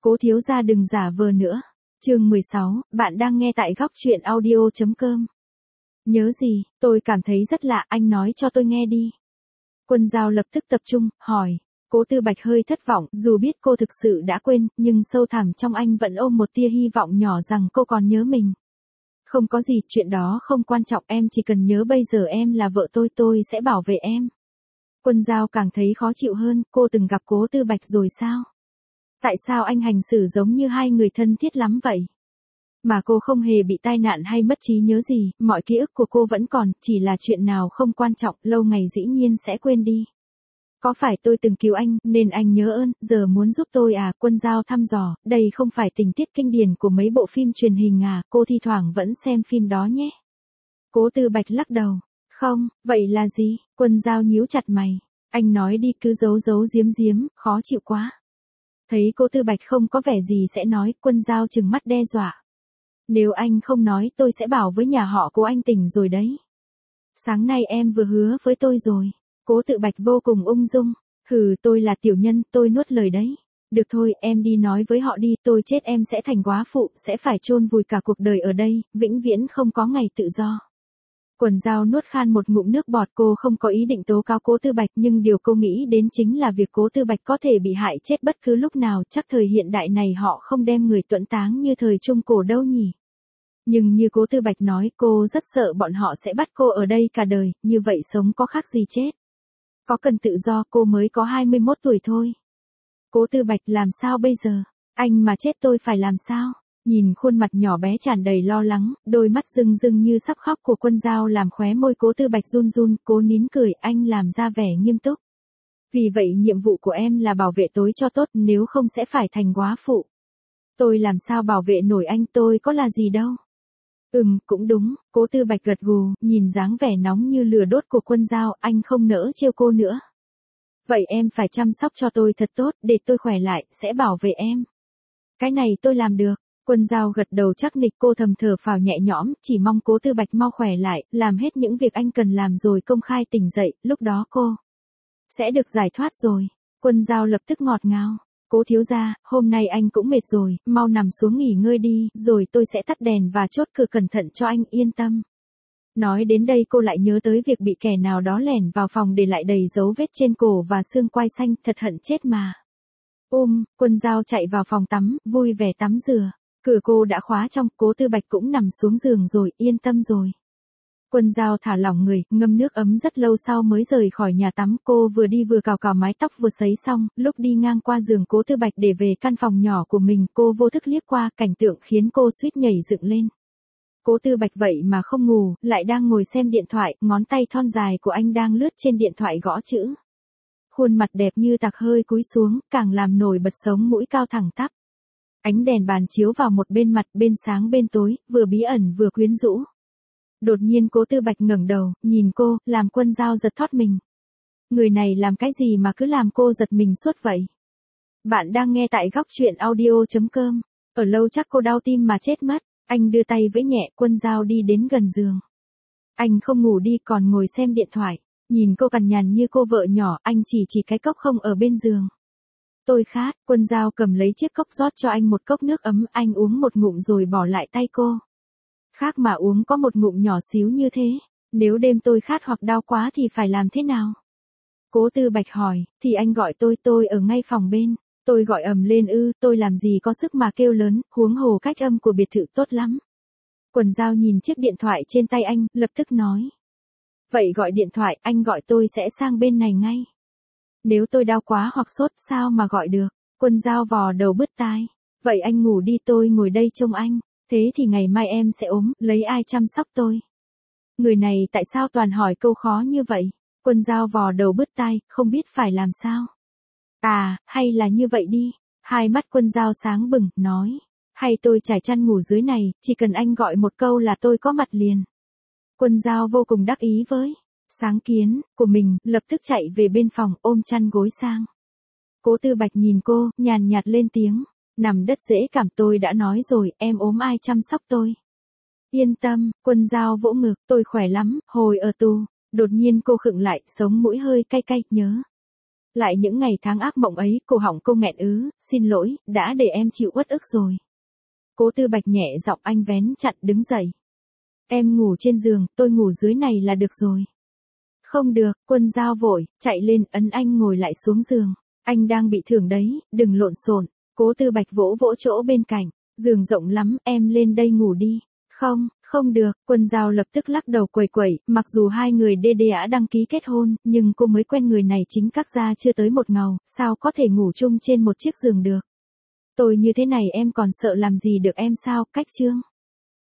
Cố thiếu gia đừng giả vờ nữa. Chương 16, bạn đang nghe tại góc truyện audio.com. Nhớ gì, tôi cảm thấy rất lạ, anh nói cho tôi nghe đi. Quân Giao lập tức tập trung, hỏi. Cố Tư Bạch hơi thất vọng, dù biết cô thực sự đã quên, nhưng sâu thẳm trong anh vẫn ôm một tia hy vọng nhỏ rằng cô còn nhớ mình. Không có gì, chuyện đó không quan trọng, em chỉ cần nhớ bây giờ em là vợ tôi sẽ bảo vệ em. Quân Giao càng thấy khó chịu hơn, cô từng gặp Cố Tư Bạch rồi sao? Tại sao anh hành xử giống như hai người thân thiết lắm vậy? Mà cô không hề bị tai nạn hay mất trí nhớ gì, mọi ký ức của cô vẫn còn, chỉ là chuyện nào không quan trọng, lâu ngày dĩ nhiên sẽ quên đi. Có phải tôi từng cứu anh, nên anh nhớ ơn, giờ muốn giúp tôi à? Quân Giao thăm dò, đây không phải tình tiết kinh điển của mấy bộ phim truyền hình à, cô thi thoảng vẫn xem phim đó nhé. Cố Tư Bạch lắc đầu. Không, vậy là gì? Quân Giao nhíu chặt mày. Anh nói đi, cứ giấu giấu giếm giếm, khó chịu quá. Thấy Cố Tư Bạch không có vẻ gì sẽ nói, Quân Giao trừng mắt đe dọa. Nếu anh không nói tôi sẽ bảo với nhà họ Cố anh tỉnh rồi đấy. Sáng nay em vừa hứa với tôi rồi. Cố Tư Bạch vô cùng ung dung. Hừ, tôi là tiểu nhân, tôi nuốt lời đấy. Được thôi, em đi nói với họ đi, tôi chết em sẽ thành góa phụ, sẽ phải chôn vùi cả cuộc đời ở đây, vĩnh viễn không có ngày tự do. Quần Giao nuốt khan một ngụm nước bọt, cô không có ý định tố cáo Cố Tư Bạch, nhưng điều cô nghĩ đến chính là việc Cố Tư Bạch có thể bị hại chết bất cứ lúc nào, chắc thời hiện đại này họ không đem người tuẫn táng như thời Trung Cổ đâu nhỉ. Nhưng như Cố Tư Bạch nói, cô rất sợ bọn họ sẽ bắt cô ở đây cả đời, như vậy sống có khác gì chết. Có cần tự do, cô mới có 21 tuổi thôi. Cố Tư Bạch, làm sao bây giờ? Anh mà chết tôi phải làm sao? Nhìn khuôn mặt nhỏ bé tràn đầy lo lắng, đôi mắt rưng rưng như sắp khóc của Quân Giao làm khóe môi Cố Tư Bạch run run, cố nín cười, anh làm ra vẻ nghiêm túc. Vì vậy nhiệm vụ của em là bảo vệ tối cho tốt, nếu không sẽ phải thành góa phụ. Tôi làm sao bảo vệ nổi anh, tôi có là gì đâu. Cũng đúng, Cố Tư Bạch gật gù, nhìn dáng vẻ nóng như lửa đốt của Quân Giao, anh không nỡ trêu cô nữa. Vậy em phải chăm sóc cho tôi thật tốt, để tôi khỏe lại, sẽ bảo vệ em. Cái này tôi làm được. Quân Giao gật đầu chắc nịch, cô thầm thở phào nhẹ nhõm, chỉ mong Cố Tư Bạch mau khỏe lại, làm hết những việc anh cần làm rồi công khai tỉnh dậy, lúc đó cô sẽ được giải thoát rồi. Quân Giao lập tức ngọt ngào. Cố thiếu gia, hôm nay anh cũng mệt rồi, mau nằm xuống nghỉ ngơi đi, rồi tôi sẽ tắt đèn và chốt cửa cẩn thận cho anh, yên tâm. Nói đến đây cô lại nhớ tới việc bị kẻ nào đó lẻn vào phòng để lại đầy dấu vết trên cổ và xương quai xanh, thật hận chết mà. Quân Giao chạy vào phòng tắm, vui vẻ tắm rửa. Cửa cô đã khóa trong, Cố Tư Bạch cũng nằm xuống giường rồi, yên tâm rồi. Quân Giao thả lỏng người, ngâm nước ấm rất lâu sau mới rời khỏi nhà tắm, cô vừa đi vừa cào cào mái tóc vừa sấy xong, lúc đi ngang qua giường Cố Tư Bạch để về căn phòng nhỏ của mình, cô vô thức liếc qua, cảnh tượng khiến cô suýt nhảy dựng lên. Cố Tư Bạch vậy mà không ngủ, lại đang ngồi xem điện thoại, ngón tay thon dài của anh đang lướt trên điện thoại gõ chữ. Khuôn mặt đẹp như tạc hơi cúi xuống, càng làm nổi bật sống mũi cao thẳng tắp. Ánh đèn bàn chiếu vào một bên mặt, bên sáng bên tối, vừa bí ẩn vừa quyến rũ. Đột nhiên Cố Tư Bạch ngẩng đầu, nhìn cô, làm Quân Giao giật thót mình. Người này làm cái gì mà cứ làm cô giật mình suốt vậy? Bạn đang nghe tại góc truyện audio.com. Ở lâu chắc cô đau tim mà chết mất. Anh đưa tay vẫy nhẹ, Quân Giao đi đến gần giường. Anh không ngủ đi, còn ngồi xem điện thoại. Nhìn cô cằn nhằn như cô vợ nhỏ, anh chỉ cái cốc không ở bên giường. Tôi khát. Quân Giao cầm lấy chiếc cốc rót cho anh một cốc nước ấm, anh uống một ngụm rồi bỏ lại tay cô. Khác mà uống có một ngụm nhỏ xíu như thế, nếu đêm tôi khát hoặc đau quá thì phải làm thế nào? Cố Tư Bạch hỏi, thì anh gọi tôi ở ngay phòng bên. Tôi gọi ầm lên tôi làm gì có sức mà kêu lớn, huống hồ cách âm của biệt thự tốt lắm. Quần Giao nhìn chiếc điện thoại trên tay anh, lập tức nói. Vậy gọi điện thoại, anh gọi tôi sẽ sang bên này ngay. Nếu tôi đau quá hoặc sốt sao mà gọi được? Quân Giao vò đầu bứt tai. Vậy anh ngủ đi, tôi ngồi đây trông anh. Thế thì ngày mai em sẽ ốm, lấy ai chăm sóc tôi? Người này tại sao toàn hỏi câu khó như vậy? Quân Giao vò đầu bứt tai, không biết phải làm sao. À, hay là như vậy đi. Hai mắt Quân Giao sáng bừng, nói. Hay tôi trải chăn ngủ dưới này, chỉ cần anh gọi một câu là tôi có mặt liền. Quân Giao vô cùng đắc ý với sáng kiến của mình, lập tức chạy về bên phòng, ôm chăn gối sang. Cố Tư Bạch nhìn cô, nhàn nhạt lên tiếng. Nằm đất dễ cảm, tôi đã nói rồi, em ốm ai chăm sóc tôi? Yên tâm. Quân Giao vỗ ngực, tôi khỏe lắm, hồi ở tù. Đột nhiên cô khựng lại, sống mũi hơi cay cay, nhớ. Lại những ngày tháng ác mộng ấy, cổ họng cô nghẹn ứ, xin lỗi, đã để em chịu uất ức rồi. Cố Tư Bạch nhẹ giọng, anh vén chặn đứng dậy. Em ngủ trên giường, tôi ngủ dưới này là được rồi. Không được, Quân Dao vội, chạy lên ấn anh ngồi lại xuống giường. Anh đang bị thương đấy, đừng lộn xộn. Cố Tư Bạch vỗ vỗ chỗ bên cạnh. Giường rộng lắm, em lên đây ngủ đi. Không, không được, Quân Dao lập tức lắc đầu quẩy quẩy, mặc dù hai người đã đăng ký kết hôn, nhưng cô mới quen người này chính các gia chưa tới một ngầu, sao có thể ngủ chung trên một chiếc giường được. Tôi như thế này em còn sợ làm gì được em sao, Cách Trương.